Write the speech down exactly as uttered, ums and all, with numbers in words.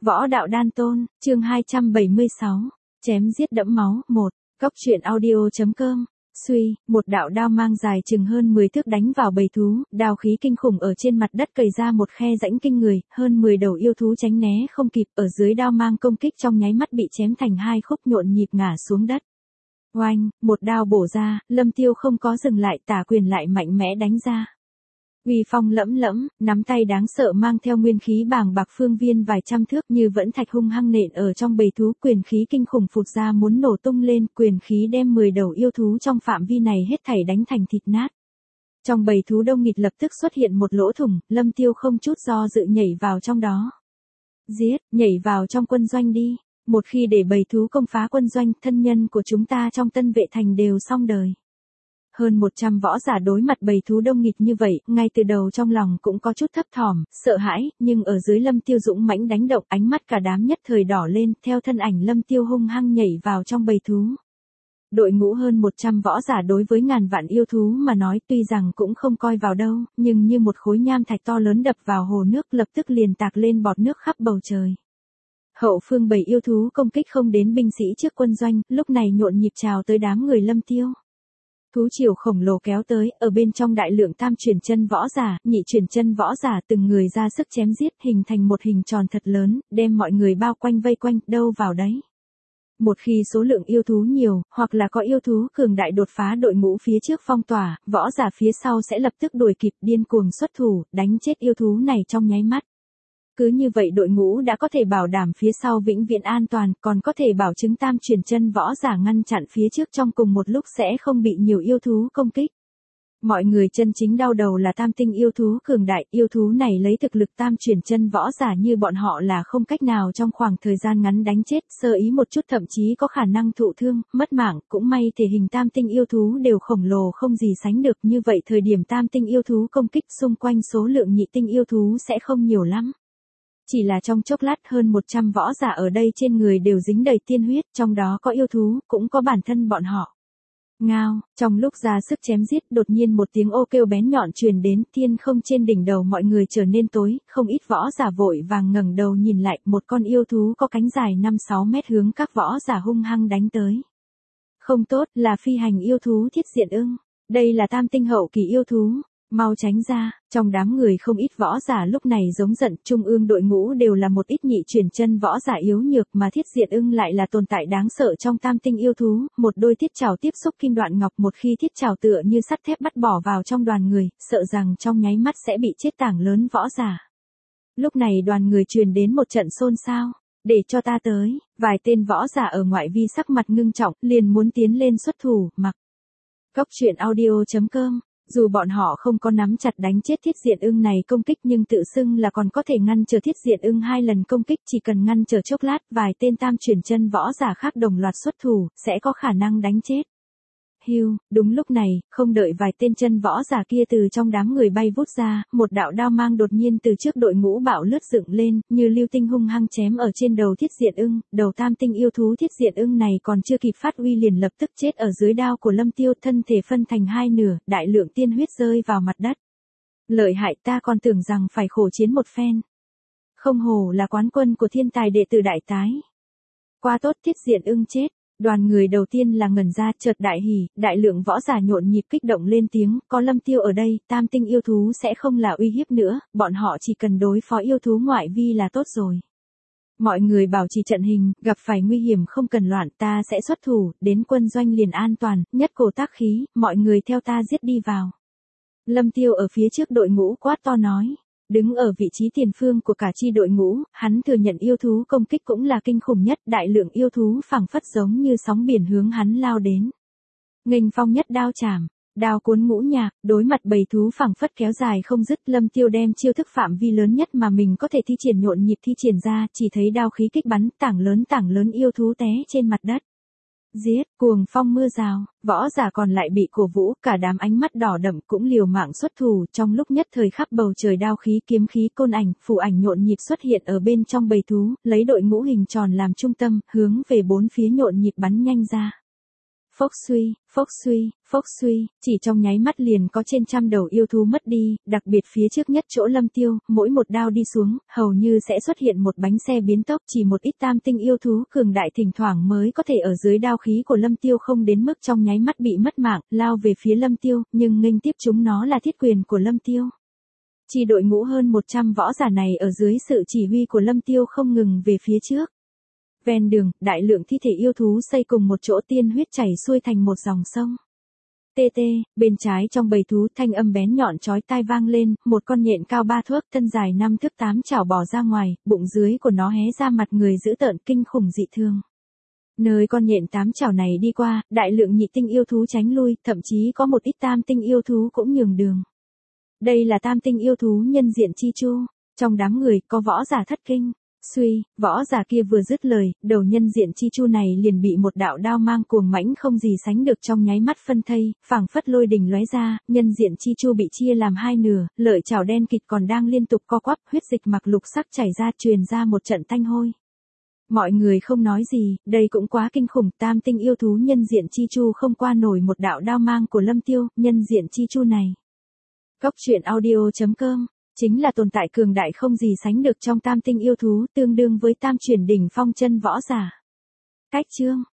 Võ đạo đan tôn, chương hai trăm bảy mươi sáu, chém giết đẫm máu, một, Cóc truyện audio.com, suy, một đạo đao mang dài chừng hơn mười thước đánh vào bầy thú, đao khí kinh khủng ở trên mặt đất cày ra một khe rãnh kinh người, hơn mười đầu yêu thú tránh né không kịp, ở dưới đao mang công kích trong nháy mắt bị chém thành hai khúc nhộn nhịp ngã xuống đất. Oanh, một đao bổ ra, Lâm Tiêu không có dừng lại, tả quyền lại mạnh mẽ đánh ra. Uy phong lẫm lẫm, nắm tay đáng sợ mang theo nguyên khí bàng bạc phương viên vài trăm thước như vẫn thạch hung hăng nện ở trong bầy thú, quyền khí kinh khủng phụt ra muốn nổ tung lên, quyền khí đem mười đầu yêu thú trong phạm vi này hết thảy đánh thành thịt nát. Trong bầy thú đông nghịt lập tức xuất hiện một lỗ thủng, Lâm Tiêu không chút do dự nhảy vào trong đó. Giết, nhảy vào trong quân doanh đi, một khi để bầy thú công phá quân doanh, thân nhân của chúng ta trong Tân Vệ Thành đều xong đời. Hơn một trăm võ giả đối mặt bầy thú đông nghịt như vậy, ngay từ đầu trong lòng cũng có chút thấp thỏm, sợ hãi, nhưng ở dưới Lâm Tiêu dũng mãnh đánh động, ánh mắt cả đám nhất thời đỏ lên, theo thân ảnh Lâm Tiêu hung hăng nhảy vào trong bầy thú. Đội ngũ hơn một trăm võ giả đối với ngàn vạn yêu thú mà nói tuy rằng cũng không coi vào đâu, nhưng như một khối nham thạch to lớn đập vào hồ nước lập tức liền tạc lên bọt nước khắp bầu trời. Hậu phương bầy yêu thú công kích không đến binh sĩ trước quân doanh, lúc này nhộn nhịp chào tới đám người Lâm Tiêu. Thú triều khổng lồ kéo tới, ở bên trong đại lượng tam chuyển chân võ giả, nhị chuyển chân võ giả từng người ra sức chém giết, hình thành một hình tròn thật lớn, đem mọi người bao quanh vây quanh, đâu vào đấy. Một khi số lượng yêu thú nhiều, hoặc là có yêu thú cường đại đột phá đội ngũ phía trước phong tỏa, võ giả phía sau sẽ lập tức đuổi kịp, điên cuồng xuất thủ, đánh chết yêu thú này trong nháy mắt. Cứ như vậy đội ngũ đã có thể bảo đảm phía sau vĩnh viễn an toàn, còn có thể bảo chứng tam chuyển chân võ giả ngăn chặn phía trước trong cùng một lúc sẽ không bị nhiều yêu thú công kích. Mọi người chân chính đau đầu là tam tinh yêu thú cường đại, yêu thú này lấy thực lực tam chuyển chân võ giả như bọn họ là không cách nào trong khoảng thời gian ngắn đánh chết, sơ ý một chút thậm chí có khả năng thụ thương, mất mạng, cũng may thể hình tam tinh yêu thú đều khổng lồ không gì sánh được, như vậy thời điểm tam tinh yêu thú công kích xung quanh số lượng nhị tinh yêu thú sẽ không nhiều lắm. Chỉ là trong chốc lát hơn một trăm võ giả ở đây trên người đều dính đầy tiên huyết, trong đó có yêu thú, cũng có bản thân bọn họ. Ngao, trong lúc ra sức chém giết, đột nhiên một tiếng ô kêu bén nhọn truyền đến, thiên không trên đỉnh đầu mọi người trở nên tối, không ít võ giả vội vàng ngẩng đầu nhìn lại, một con yêu thú có cánh dài năm sáu mét hướng các võ giả hung hăng đánh tới. Không tốt, là phi hành yêu thú thiết diện ưng, đây là tam tinh hậu kỳ yêu thú. Mau tránh ra, trong đám người không ít võ giả lúc này giống giận, trung ương đội ngũ đều là một ít nhị chuyển chân võ giả yếu nhược mà thiết diện ưng lại là tồn tại đáng sợ trong tam tinh yêu thú, một đôi thiết trảo tiếp xúc kim đoạn ngọc, một khi thiết trảo tựa như sắt thép bắt bỏ vào trong đoàn người, sợ rằng trong nháy mắt sẽ bị chết tảng lớn võ giả. Lúc này đoàn người truyền đến một trận xôn xao, để cho ta tới, vài tên võ giả ở ngoại vi sắc mặt ngưng trọng, liền muốn tiến lên xuất thủ, mặc. Cóc truyện audio.com. Dù bọn họ không có nắm chặt đánh chết thiết diện ưng này công kích nhưng tự xưng là còn có thể ngăn trở thiết diện ưng hai lần công kích, chỉ cần ngăn trở chốc lát, vài tên tam chuyển chân võ giả khác đồng loạt xuất thủ, sẽ có khả năng đánh chết. Hiu, đúng lúc này, không đợi vài tên chân võ giả kia từ trong đám người bay vút ra, một đạo đao mang đột nhiên từ trước đội ngũ bạo lướt dựng lên, như lưu tinh hung hăng chém ở trên đầu thiết diện ưng, đầu tam tinh yêu thú thiết diện ưng này còn chưa kịp phát uy liền lập tức chết ở dưới đao của Lâm Tiêu, thân thể phân thành hai nửa, đại lượng tiên huyết rơi vào mặt đất. Lợi hại, ta còn tưởng rằng phải khổ chiến một phen. Không hổ là quán quân của thiên tài đệ tử đại tái. Qua tốt, thiết diện ưng chết. Đoàn người đầu tiên là ngẩn ra, chợt đại hỉ, đại lượng võ giả nhộn nhịp kích động lên tiếng, có Lâm Tiêu ở đây, tam tinh yêu thú sẽ không là uy hiếp nữa, bọn họ chỉ cần đối phó yêu thú ngoại vi là tốt rồi. Mọi người bảo trì trận hình, gặp phải nguy hiểm không cần loạn, ta sẽ xuất thủ, đến quân doanh liền an toàn, nhất cổ tác khí, mọi người theo ta giết đi vào. Lâm Tiêu ở phía trước đội ngũ quát to nói. Đứng ở vị trí tiền phương của cả chi đội ngũ, hắn thừa nhận yêu thú công kích cũng là kinh khủng nhất, đại lượng yêu thú phảng phất giống như sóng biển hướng hắn lao đến. Nghênh phong nhất đao chảm, đao cuốn ngũ nhạc, đối mặt bầy thú phảng phất kéo dài không dứt, Lâm Tiêu đem chiêu thức phạm vi lớn nhất mà mình có thể thi triển nhộn nhịp thi triển ra, chỉ thấy đao khí kích bắn, tảng lớn tảng lớn yêu thú té trên mặt đất. Giết, cuồng phong mưa rào, võ giả còn lại bị cổ vũ, cả đám ánh mắt đỏ đậm cũng liều mạng xuất thủ, trong lúc nhất thời khắp bầu trời đao khí kiếm khí côn ảnh, phù ảnh nhộn nhịp xuất hiện ở bên trong bầy thú, lấy đội ngũ hình tròn làm trung tâm, hướng về bốn phía nhộn nhịp bắn nhanh ra. phốc suy, phốc suy, phốc suy, chỉ trong nháy mắt liền có trên trăm đầu yêu thú mất đi, đặc biệt phía trước nhất chỗ Lâm Tiêu, mỗi một đao đi xuống, hầu như sẽ xuất hiện một bánh xe biến tốc, chỉ một ít tam tinh yêu thú cường đại thỉnh thoảng mới có thể ở dưới đao khí của Lâm Tiêu không đến mức trong nháy mắt bị mất mạng, lao về phía Lâm Tiêu, nhưng nghênh tiếp chúng nó là thiết quyền của Lâm Tiêu. Chỉ đội ngũ hơn một trăm võ giả này ở dưới sự chỉ huy của Lâm Tiêu không ngừng về phía trước. Ven đường, đại lượng thi thể yêu thú xây cùng một chỗ tiên huyết chảy xuôi thành một dòng sông. Tê tê, bên trái trong bầy thú thanh âm bén nhọn chói tai vang lên, một con nhện cao ba thước thân dài năm thước tám chảo bò ra ngoài, bụng dưới của nó hé ra mặt người dữ tợn kinh khủng dị thường. Nơi con nhện tám chảo này đi qua, đại lượng nhị tinh yêu thú tránh lui, thậm chí có một ít tam tinh yêu thú cũng nhường đường. Đây là tam tinh yêu thú nhân diện chi chu, trong đám người có võ giả thất kinh. Suy, võ giả kia vừa dứt lời, đầu nhân diện chi chu này liền bị một đạo đao mang cuồng mãnh không gì sánh được trong nháy mắt phân thây, phảng phất lôi đình lóe ra, nhân diện chi chu bị chia làm hai nửa, lợi chảo đen kịt còn đang liên tục co quắp, huyết dịch mặc lục sắc chảy ra truyền ra một trận tanh hôi. Mọi người không nói gì, đây cũng quá kinh khủng, tam tinh yêu thú nhân diện chi chu không qua nổi một đạo đao mang của Lâm Tiêu, nhân diện chi chu này. Góc truyện audio chấm com chính là tồn tại cường đại không gì sánh được trong tam tinh yêu thú, tương đương với tam chuyển đỉnh phong chân võ giả. Cách chương